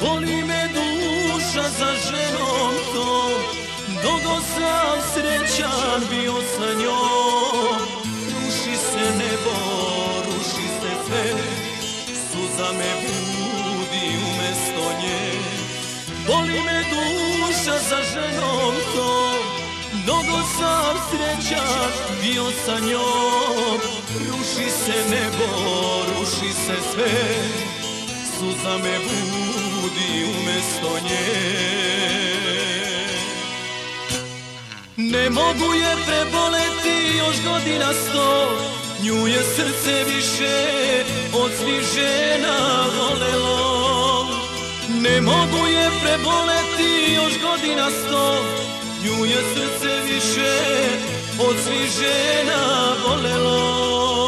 Boli me duša za ženom tom, dugo sam srećan bio sa njom. Ruši se nebo, ruši se sve, suza me budi umesto nje. Boli me duša za ženom tom, dugo sam srećan bio sa njom. Ruši se nebo, ruši se sve, suza me budi umesto nje. Ne mogu je preboleti još godina 100, nju je srce više od svih žena volelo. Ne mogu je preboleti još godina 100, nju je srce više od svih žena volelo.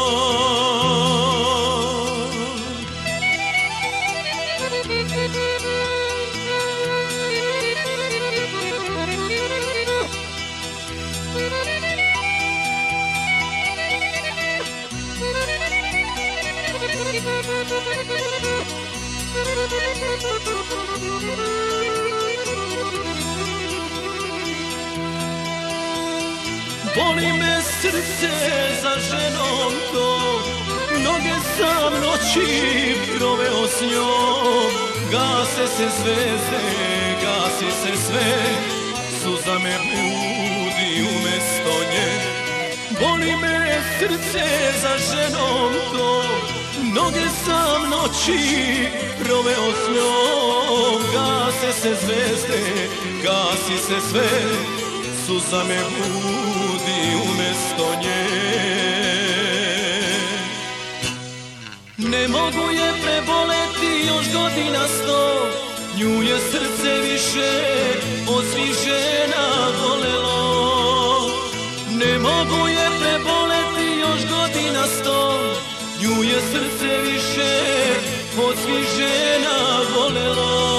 Boli me srce za ženom tom, mnoge sam noći proveo s njom. Gase se zvezde, gasi se sve, suza me budi umesto nje. Boli me srce za ženom tom, mnoge sam noći proveo s njom. Gase se zvezde, gasi se sve, suza me budi umesto nje. Ne mogu je preboleti još godina 100, nju je srce više od svih žena volelo. Ne mogu je preboleti još godina 100, nju je srce više od svih žena volelo.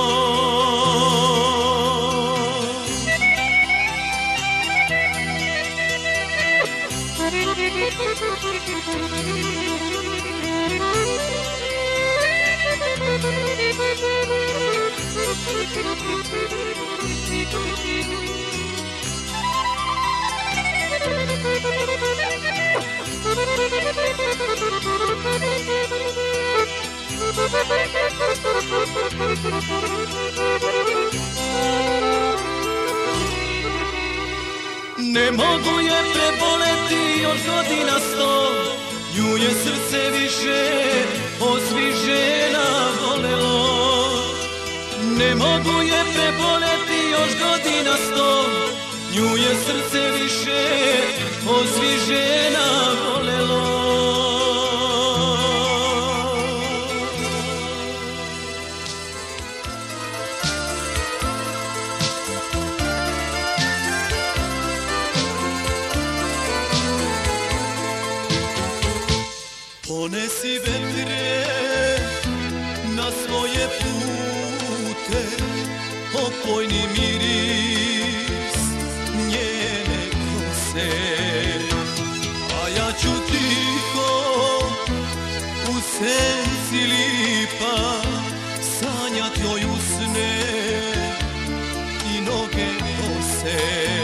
Ne mogu je preboleti još godina 100, nju je srce više od svih žena volelo. Ne mogu je preboleti još godina 100, nju je srce više od svih žena volelo. Ponesi vetre na svoje pute, opojni miris njene kose. A ja ću tiho u senci lipa sanjat joj usne i noge bose.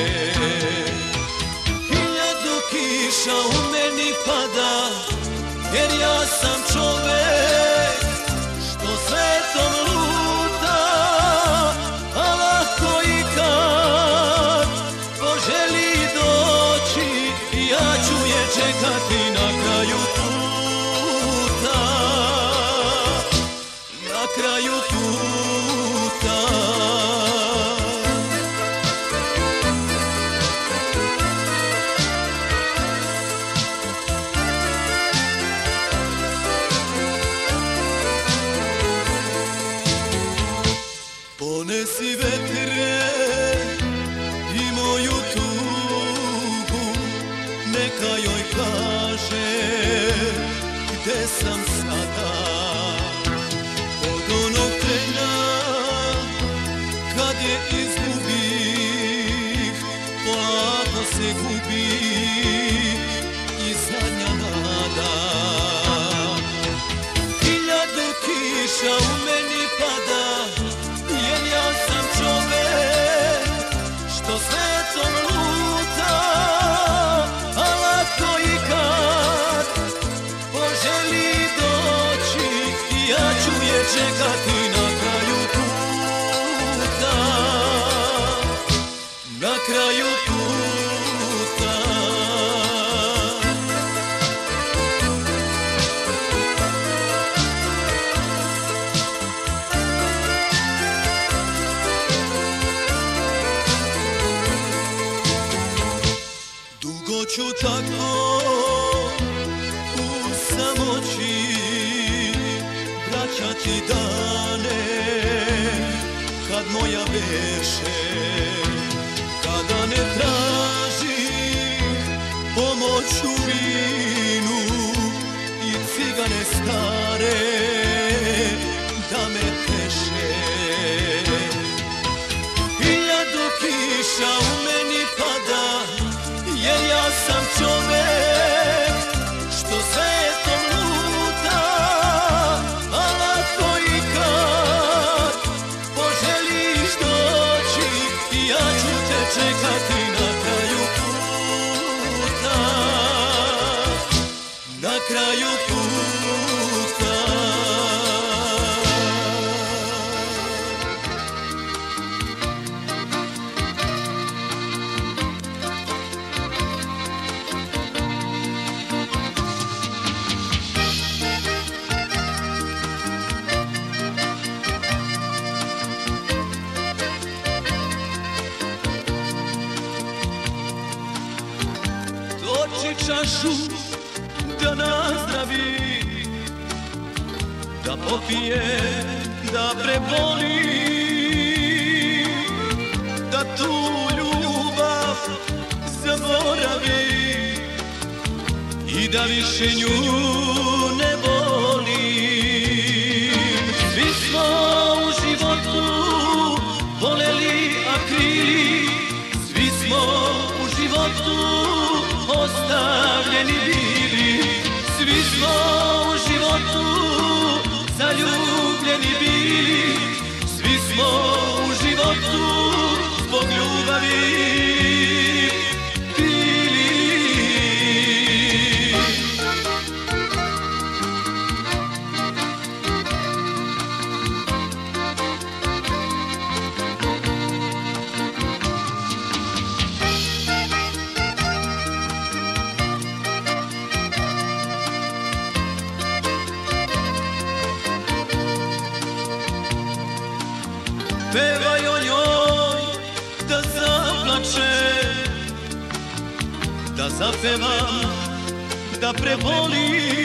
Hiljadu kiša u meni pada, jer ja sam čovek što svetom luta, a lako i kad poželi doći, ja ću je čekati na kraju puta, na kraju puta. Ponesi vetre i moju tugu, neka joj kaže gde sam sada. Od onog trena kad je izgubih, polako se gubi i zadnja nada. Hiljadu kiša u meni pada, ti dane kad moja beše, kada ne tražih pomoć u vinu i cigane stare da me teše. Hiljadu kiša u meni pada, jer ja sam čovek što svetom luta, a lako i kad poželiš doći, ja ću te čekati na kraju puta, na kraju puta. Toči čašu da nazdravi, da popije, da preboli, da tu ljubav zaboravi i da više nju ne voli. Svi smo u životu voleli, a krili, svi smo u životu ostavljeni bili, svi smo u životu zaljubljeni bili, svi smo u životu zbog ljubavi bili. Pevaj o njoj da zaplače, da zapevam, da prebolim,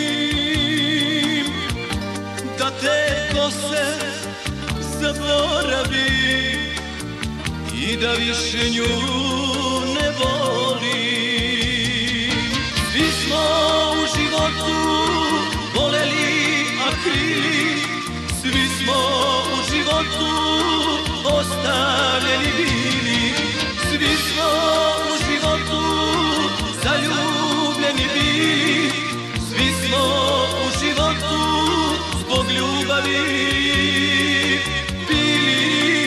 da te kose zaboravim i da više nju ne volim. Svi smo u životu voleli, a krili, svi smo u životu ostavljeni bili, svi smo u životu zaljubljeni bili, svi smo u životu zbog ljubavi bili.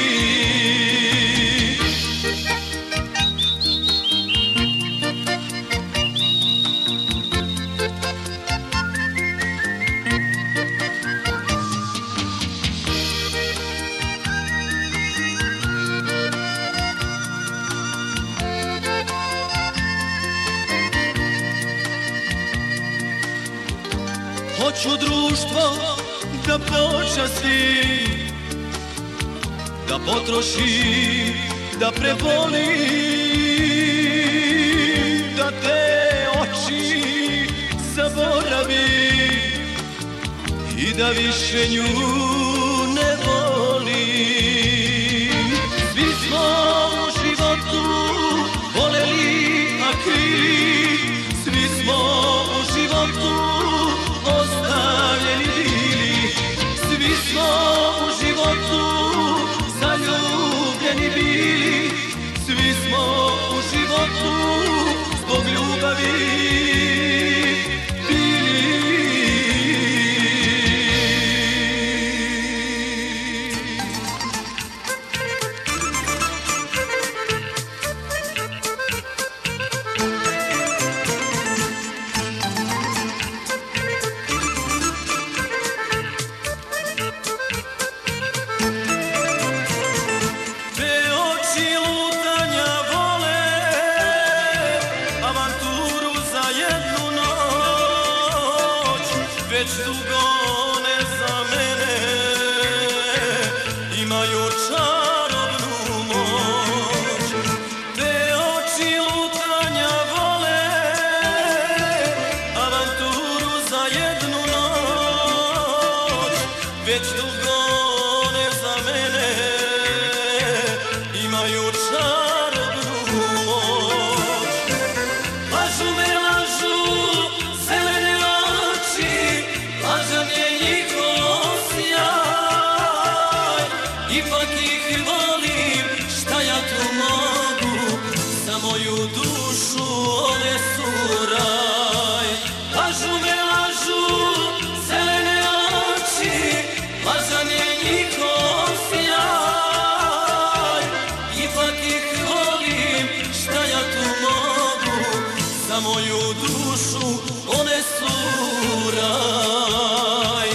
Hoću društvo da počastim, da potrošim, da prebolim, da te oči zaboravim i da više nju ne volim. Svi smo u životu voleli, a krili, svi smo u životu ostavljeni bili, svi smo u životu zaljubljeni bili, svi smo u životu zbog ljubavi bili. Već dugo one za mene imaju čarobnu moć. Te oči lutanja vole avanturu za jednu noć. već dugo ne za mene imaju čarobnu moć. Lažu me, lažu zelene oči, lažan je njihov sjaj. Ipak ih volim, šta ja tu mogu, za moju dušu one su raj. Lažu me, lažu zelene oči, lažan je njihov sjaj. Ipak ih volim, šta ja tu mogu, za moju dušu one su raj.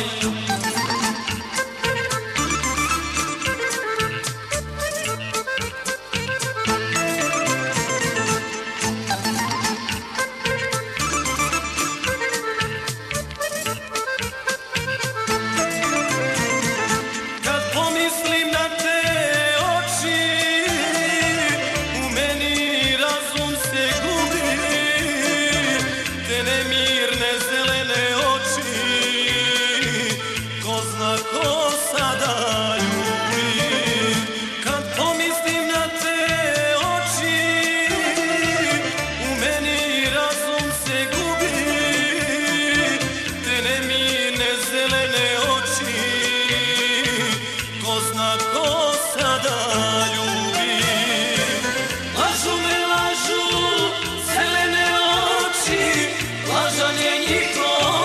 Mislim na te oči, u meni razum se gubi, te nemirne zelene oči, ko zna ko sada ljubi. Kad pomislim na te oči, u meni razum se gubi, te nemirne zelene oči, ko zna ko sada ljubi. Lažu me, lažu zelene oči, lažan je njihov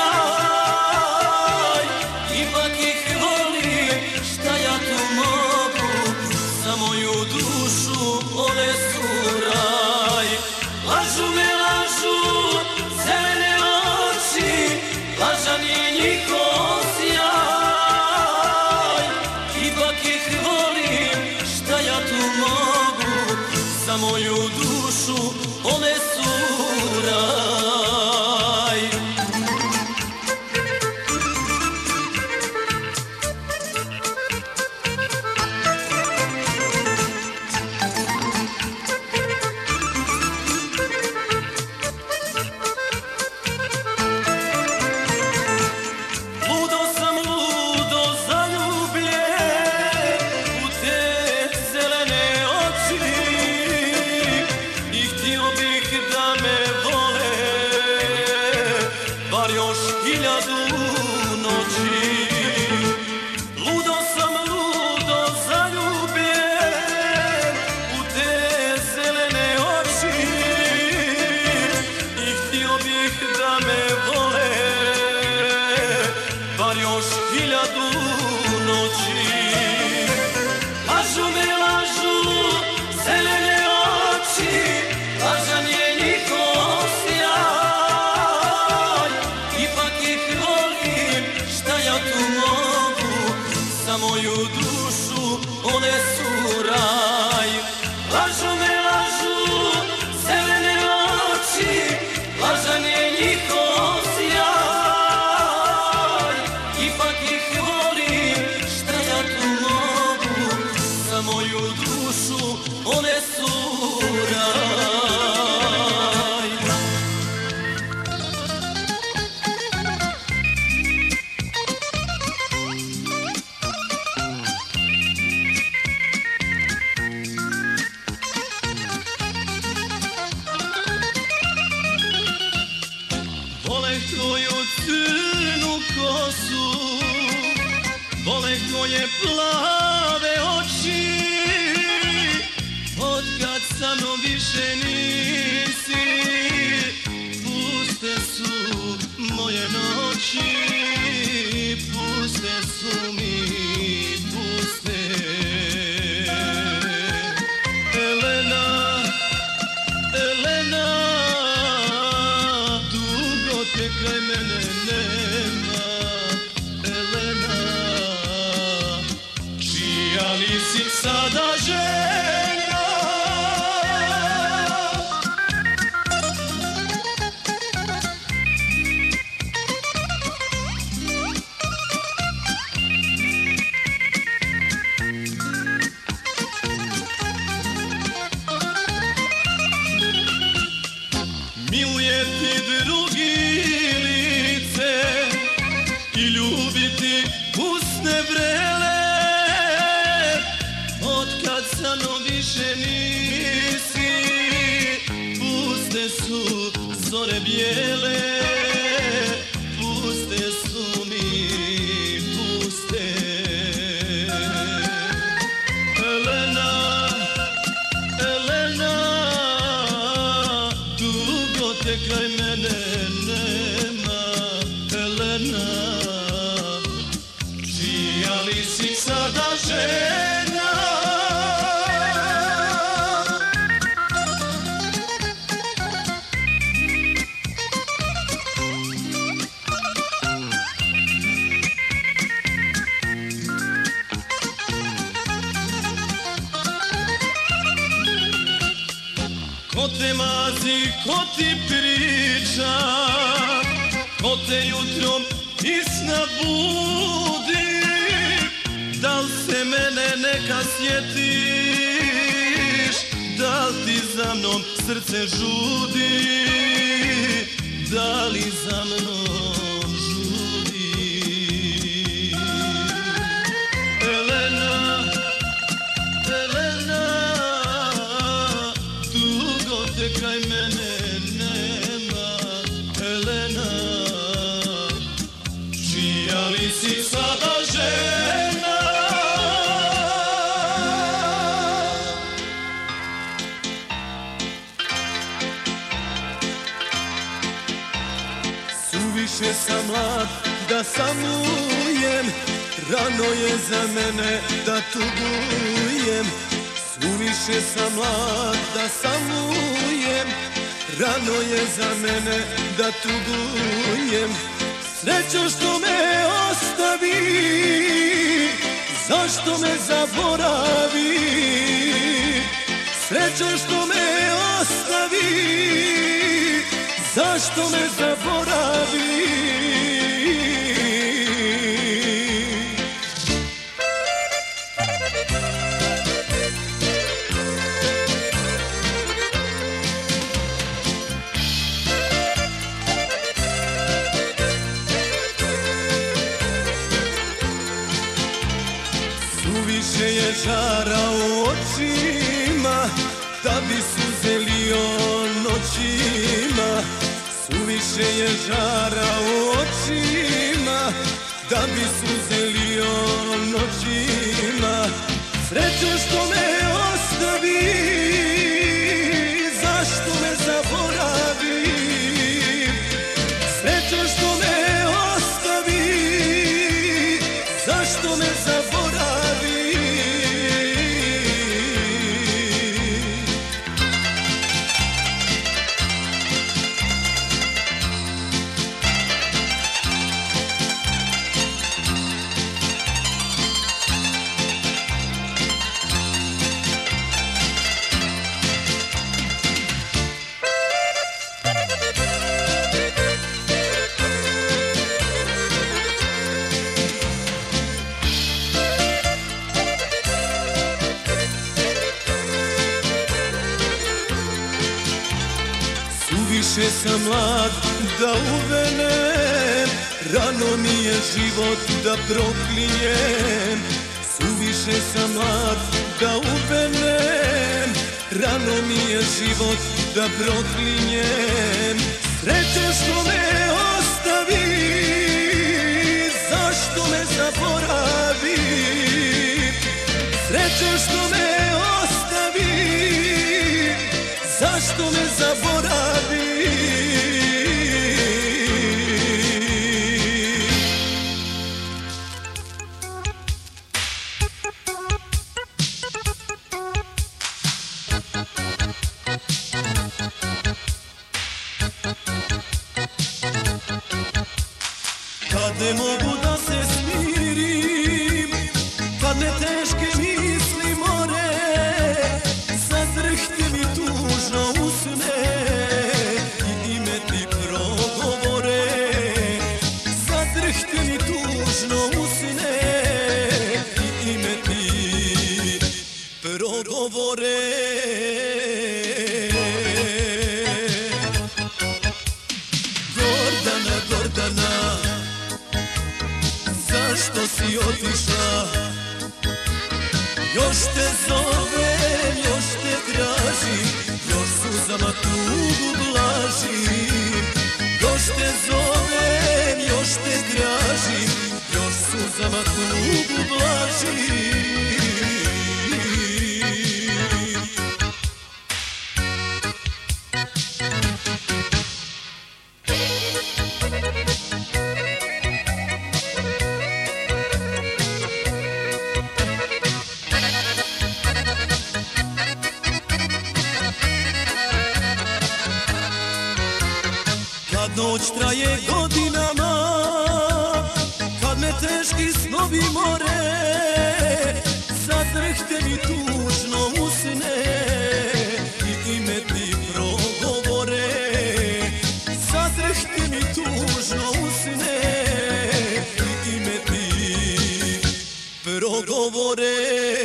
sjaj. Ipak ih volim, šta ja tu mogu, za moju dušu one su raj. Lažu me, lažu zelene oči, lažan je njihov sjaj. Ipak ih volim, šta ja tu mogu, za moju dušu one su raj. Ludo sam, ludo zaljubljen u te zelene oči, i htio bih da me vole bar još 1000 noći. Ludo sam, ludo zaljubljen u te zelene oči, i htio bih da me vole bar još 1000 noći. Lažu me, lažu zelene oči, lažan je njihov sjaj. Ipak ih volim, šta ja tu mogu, za moju dušu one su raj. Lažu me, lažu zelene oči, lažan je njihov sjaj. Ipak ih volim, šta ja tu mogu, za moju dušu one su raj. Voleh tvoju crnu kosu, voleh tvoje plave oči, otkad sa mnom više nisi, puste su moje noći, puste su mi, puste. Elena, Elena, dugo te kraj mene nema. Elena, čija li si sada žena? Miluje ti drugi lice, zore bijele, puste su mi, puste. Elena, Elena, dugo te kraj mene nema. Elena, čija li si sada žena? Ko te mazi, ko ti priča, ko te jutrom iz sna budi, da li se mene neka sjetiš, da li ti za mnom srce žudi, da li za mnom žudi. Elena, Elena, dugo te kraj mene nema. Elena, čija li si sada žena? Suviše sam mlad da samujem, rano je za mene da tugujem. Suviše sam mlad da samujem, rano je za mene da tugujem. Srećo što me ostavi, zašto me zaboravi? Srećo što me ostavi, zašto me zaboravi? Suviše je žara u očima, da bi suze lio noćima. Suviše je žara u očima, da bi suze lio noćima. Srećo što me ostavi, zašto me zaboravi? Srećo što me ostavi, zašto me zaboravi? Suviše sam mlad da uvenem, rano mi je život da proklinjem. Suviše sam mlad da uvenem, rano mi je život da proklinjem. Srećo što me ostavi, zašto me zaboravi? Srećo što me ostavi, zašto me zaboravi? Kad ne mogu da se smirim, kad ne teške misli more, zadrhte mi tužno usne i ime ti progovore. Zadrhte mi tužno usne i ime ti progovore. Gordana, Gordana, zašto si otišla? Još te zovem, još te tražim, još su suzama tugu blažim. Još te zovem, još te tražim, još suzama tugu blažim. Kad noć traje godinama, kad me teški snovi more, zadrhte mi tužno usne i ime ti progovore. Zadrhte mi tužno usne i ime ti progovore.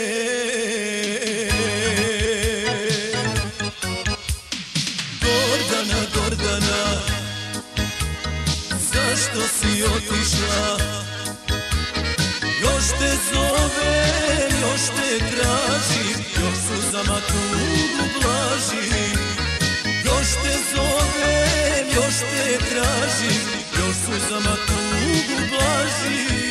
Gordana, Gordana, zašto si otišla? Još te zovem, još te tražim, još suzama tugu blažim. Još te zovem, još te tražim, još suzama tugu blažim.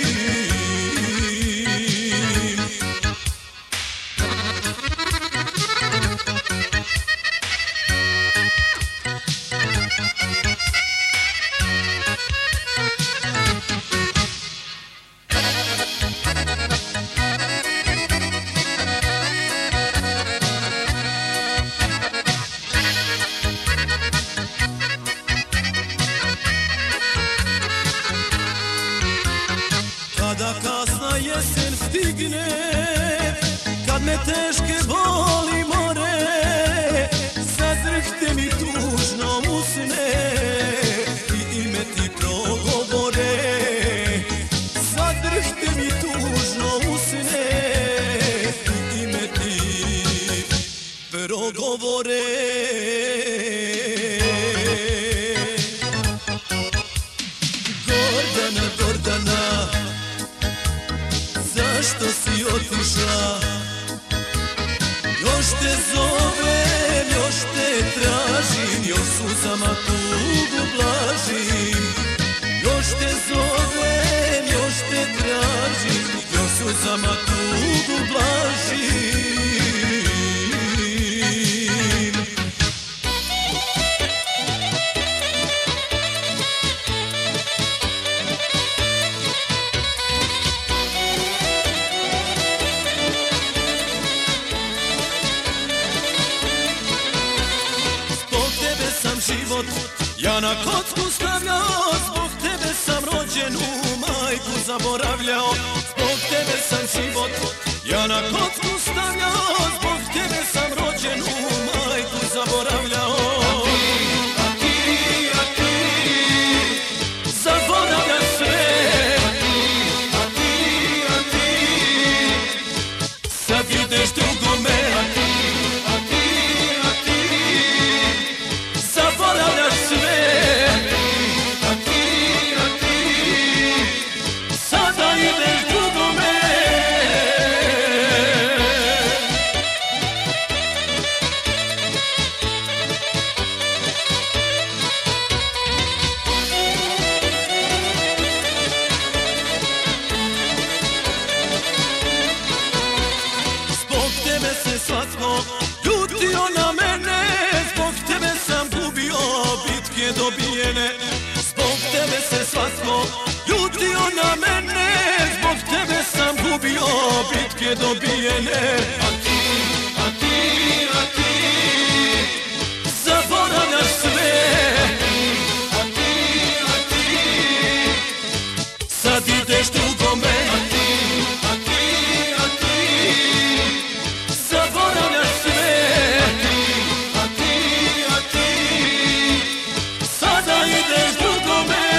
Kada kasna jesen stigne, kad me teške boli more, zadrhte mi tužno usne i ime ti progovore. Zadrhte mi tužno usne i ime ti progovore. Gordana, Gordana, zašto si otišla? Još te zovem, još te tražim, još suzama tugu blažim. Još te zovem, još te tražim, još suzama tugu blažim. Život ja na kocku stavljao, zbog tebe sam rođenu majku zaboravljao. Zbog tebe sam život ja na kocku stavljao, zbog tebe sam rođenu majku zaboravljao. A ti, zaboravljaš sve. A ti, sad ideš drugome. Zaboravljaš sve. A ti, sada ideš drugome. Zbog tebe se svatko ljutio na mene, zbog tebe sam gubio bitke dobijene. Zbog tebe se svatko ljutio na mene, zbog tebe sam gubio bitke dobijene. A ti, zaboravljaš sve. A ti, sad ideš drugome. A ti, zaboravljaš sve. A ti, sada ideš drugome.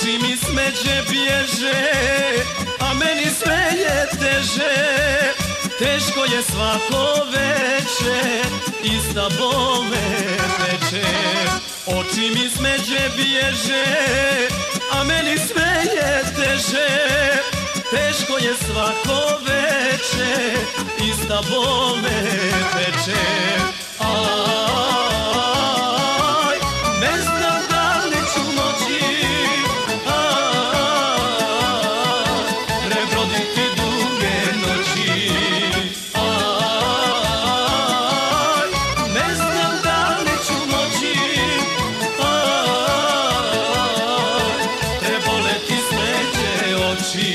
Oči mi smeđe bježe, a meni sve je teže. Teško je svako veče, ista bol me peče. Oči mi smeđe bježe, a meni sve je teže. Teško je svako veče, ista bol me peče. Aj, ne znam da li ću moći prebroditi duge noći. Aj, ne znam da li ću moći preboleti smeđe oči.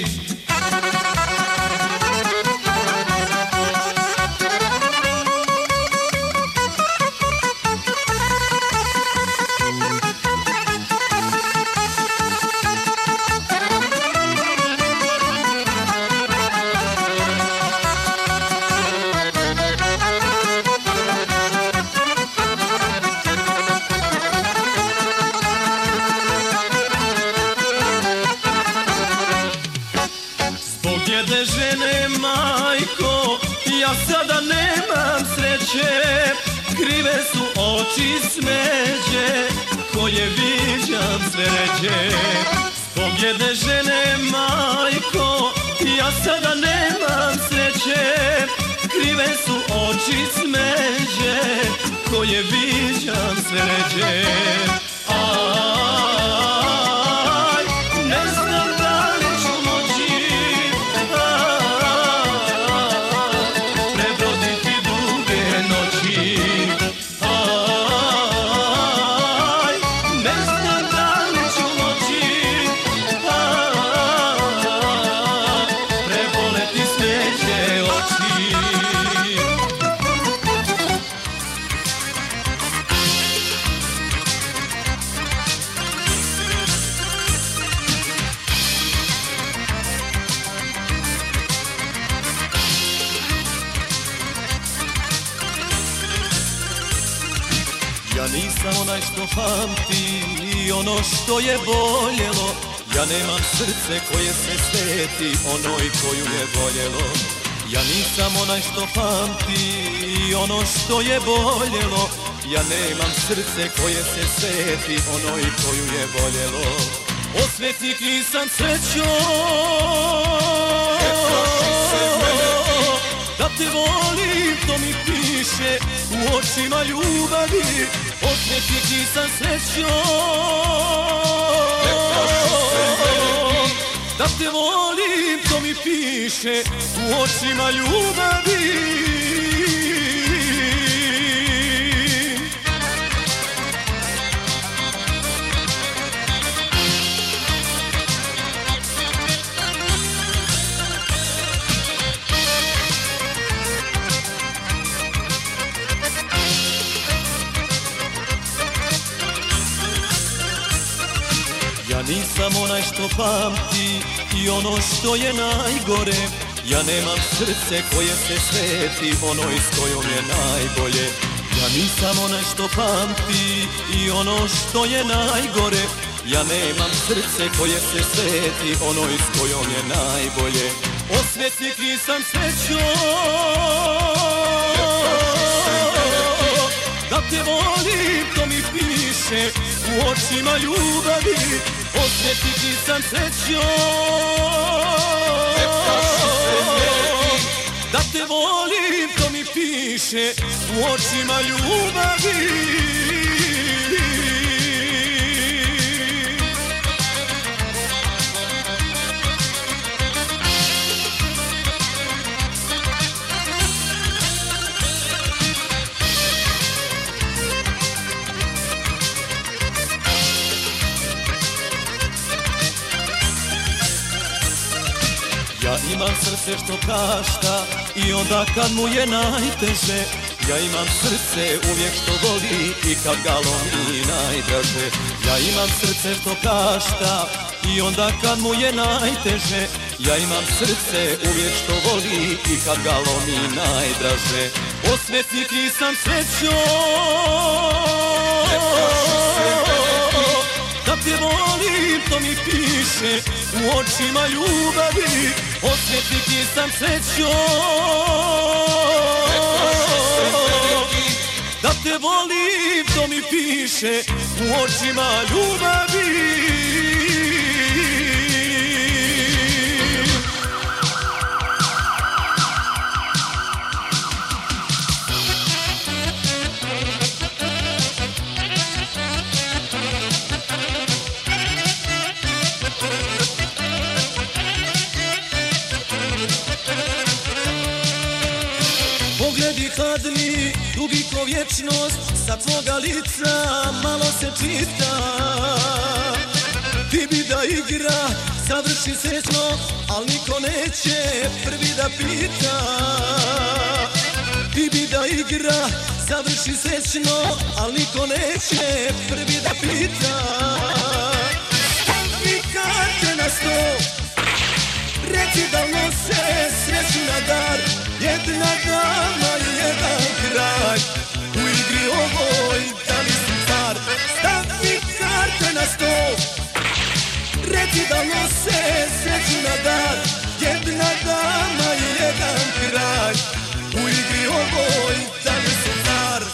Jede žene, majko, ja sada nemam sreće. Krive su oči smeđe, koje viđam sve ređe. Zbog jedne žene, majko, ja sada nemam sreće. Krive su oči smeđe, koje viđam sve ređe. Aj, ne znam da li ću moći prebroditi duge noći. Aj, ne znam da li ću moći preboleti smeđe oči. Ja nisam onaj što pamti i ono što je boljelo. Ja nemam srce koje se sveti onoj koju je voljelo. Ja nisam onaj što pamti i ono što je boljelo. Ja nemam srce koje se sveti onoj koju je voljelo. Osvetnik nisam srećo, da te volim, to mi piše u očima ljubavi. Osvetnik nisam srećo, da te volim, to mi piše u očima ljubavi. Ja nisam onaj što pamti i ono što je najgore. Ja nemam srce koje se sveti onoj s kojom je najbolje. Ja nisam onaj što pamti i ono što je najgore. Ja nemam srce koje se sveti onoj s kojom je najbolje. Osvetnik nisam srećo, da te volim, to mi piše u očima ljubavi. Osvetnik nisam srećo, da te volim, to mi piše u očima ljubavi. Ja imam srce što prašta i onda kad mu je najteže. Ja imam srce uvijek što voli i kad ga lomi najdraže. Ja imam srce što prašta i onda kad mu je najteže. Ja imam srce uvijek što voli i kad ga lomi najdraže. Osvetnik nisam srećo, da te volim, to piše u očima ljubavi, osjetiti sam srećo da te volim, to mi piše u očima ljubavi. Pogledi hladni, dugi ko vječnost, sa tvoga lica malo se čita. Ti bi da igra, završi srećno, al niko neće prvi da pita. Ti bi da igra, završi srećno, al niko neće prvi da pita. Stavi karte na sto, reci da nose sreću na dar. Jedna dama i jedan kraj, u igri ovoj da li si car. Stavi karte na sto, reci da nose sreću na dar. Jedna dama i jedan kraj, u igri ovoj da li si car.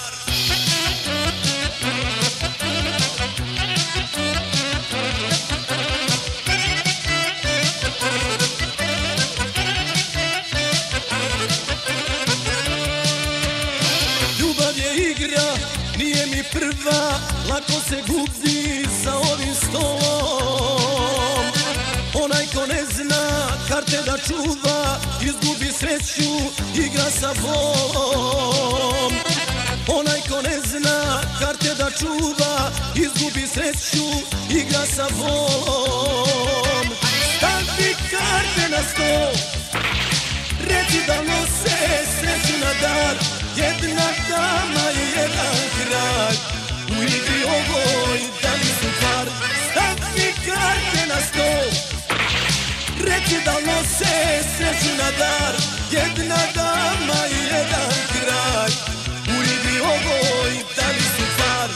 Nije mi prva, lako se gubi za ovim stolom. Onaj ko ne zna karte da čuva, izgubi sreću, igra sa volom. Onaj ko ne zna karte da čuva, izgubi sreću, igra sa volom. Stavi karte na sto, reci da nose sreću na dar. Jedna dama i jedan kralj, u igri ovoj da li su par. Stavi karte na sto, reci da nose sreću na dar. Jedna dama i jedan kralj, u igri ovoj da li su par.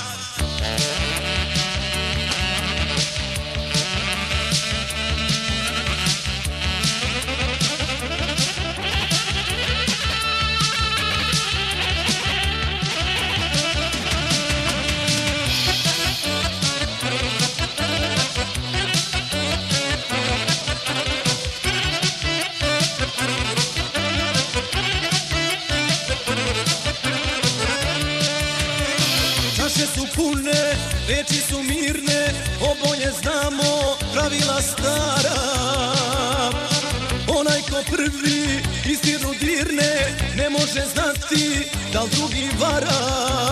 Su pune, reči su mirne, oboje znamo pravila stara. Onaj ko prvi istinu dirne, ne može znati da li drugi vara.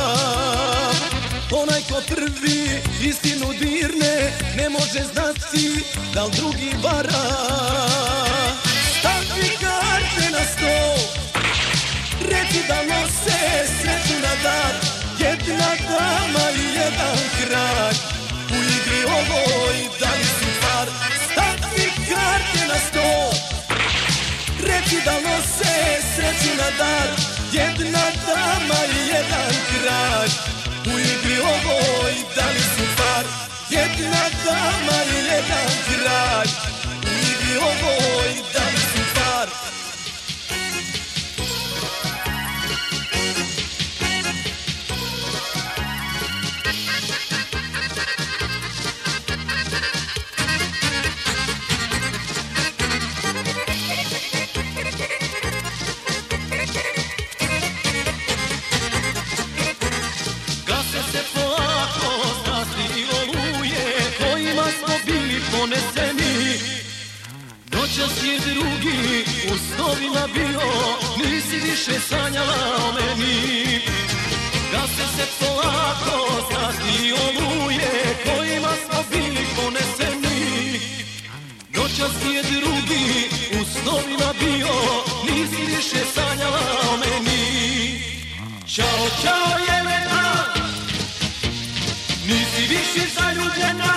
Onaj ko prvi istinu dirne, ne može znati da li drugi vara. Stavi karte na sto, reci da nose sreću na dar. Jedna dama i jedan kralj, u igri ovoj da li su par. Stavi karte na sto, reci da nose sreću na dar. Jedna dama i jedan kralj, u igri ovoj da li su par. Jedna dama i jedan kralj, u igri ovoj da li su par. Noćas je drugi u snovima bio, nisi više sanjala o meni. Gase se polako, strasti oluje, kojima smo bili poneseni. Noćas je drugi u snovima bio, nisi više sanjala o meni. Ćao, ćao Jelena, nisi više zaljubljena.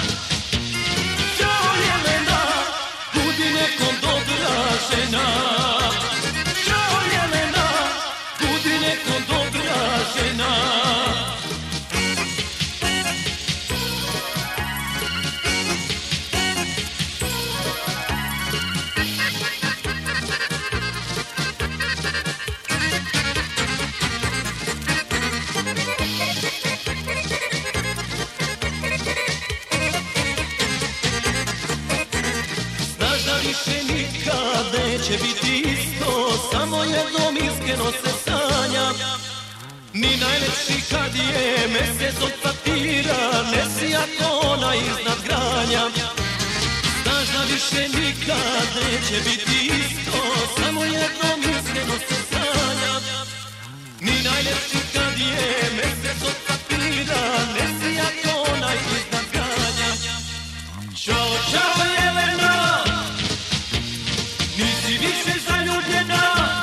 Nekom dobra žena, ćao Jelena, budi nekom dobra žena. biti isto, samo jednom iskreno se sanjam. Ni najlepši kad je mesec od papira, ne sija ona iznad granja. Znaš da više nikad neće biti isto, samo jednom iskreno se sanjam. Ni najlepši kad je mesec od papira, ne sija ona iznad granja. Ćao, ćao Jelena, nisi više zaljubljena.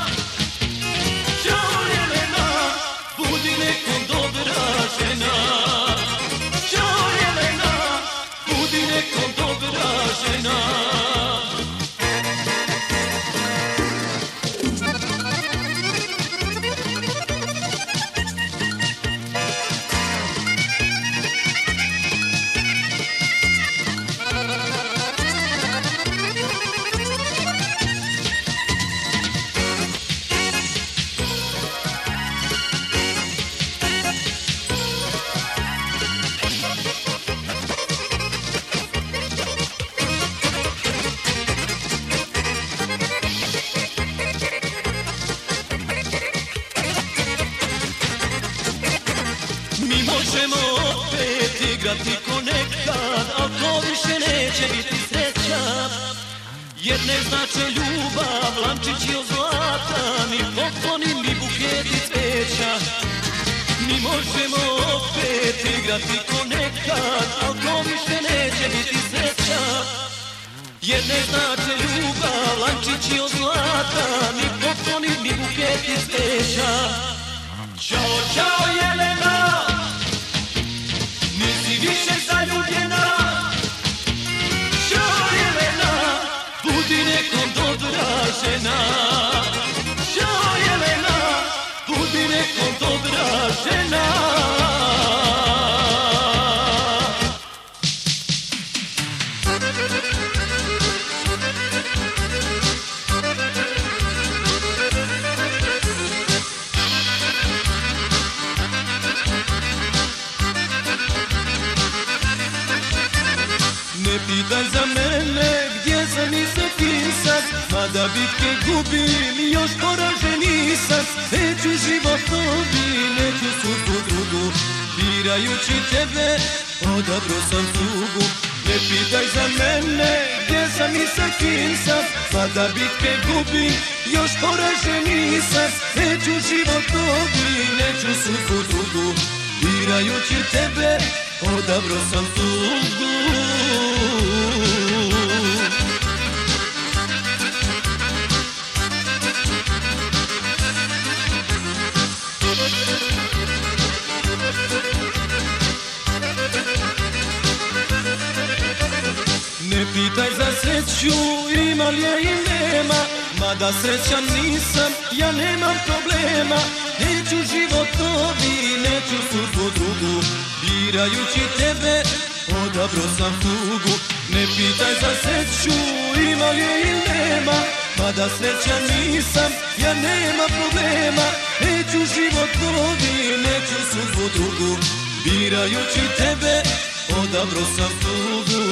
Ćao Jelena, budi nekom dobra žena. Ćao Jelena, budi nekom dobra žena. Mi možemo opet igrati ko nekad, al to više neće biti sreća. Jer ne znače ljubav, lančići od zlata, ni pokloni, ni buketi cveća. Mi možemo opet igrati ko nekad, al to više neće biti sreća. Jer ne znače ljubav, lančići od zlata, ni pokloni, ni buketi cveća. Ćao, ćao Jelena, nisi više zaljubljena. Ćao Jelena, budi nekom dobra žena. Ćao Jelena, budi nekom dobra žena. Ne pitaj za mene gdje sam i sa kim sam, mada bitke gubim, još poražen nisam. Neću život novi, neću sudbu drugu, birajući tebe odabro sam tugu. Ne pitaj za mene gdje sam i sa kim sam, mada bitke gubim, još poražen nisam. Neću život novi, neću sudbu drugu, birajući tebe odabro sam tugu. Ne pitaj za sreću, ima li je i nema, mada srećan nisam, ja nemam problema. Neću život novi, neću sudbu drugu, birajući tebe odabro sam tugu. Ne pitaj za sreću, ima li je i nema, mada srećan nisam, ja nemam problema. Neću život novi, neću sudbu drugu, birajući tebe odabro sam tugu.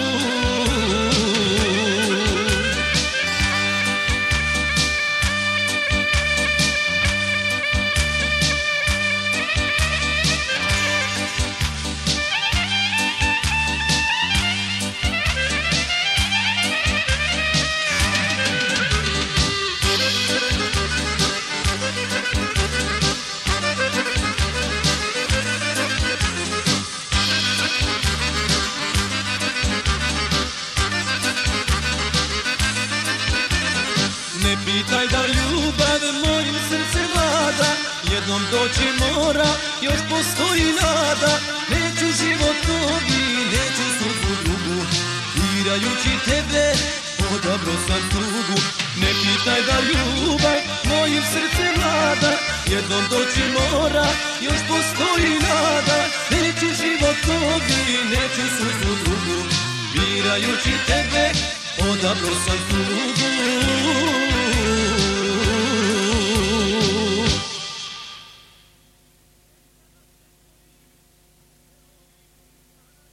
Ne pitaj da ljubav mojim srcem vlada, jednom doći mora, još postoji nada. Neću život novi, neću sudbu drugu, birajući tebe odabro sam tugu. Ne pitaj da ljubav mojim srcem vlada, jednom doći mora, još postoji nada. Neću život novi, neću sudbu drugu, birajući tebe odabro sam tugu.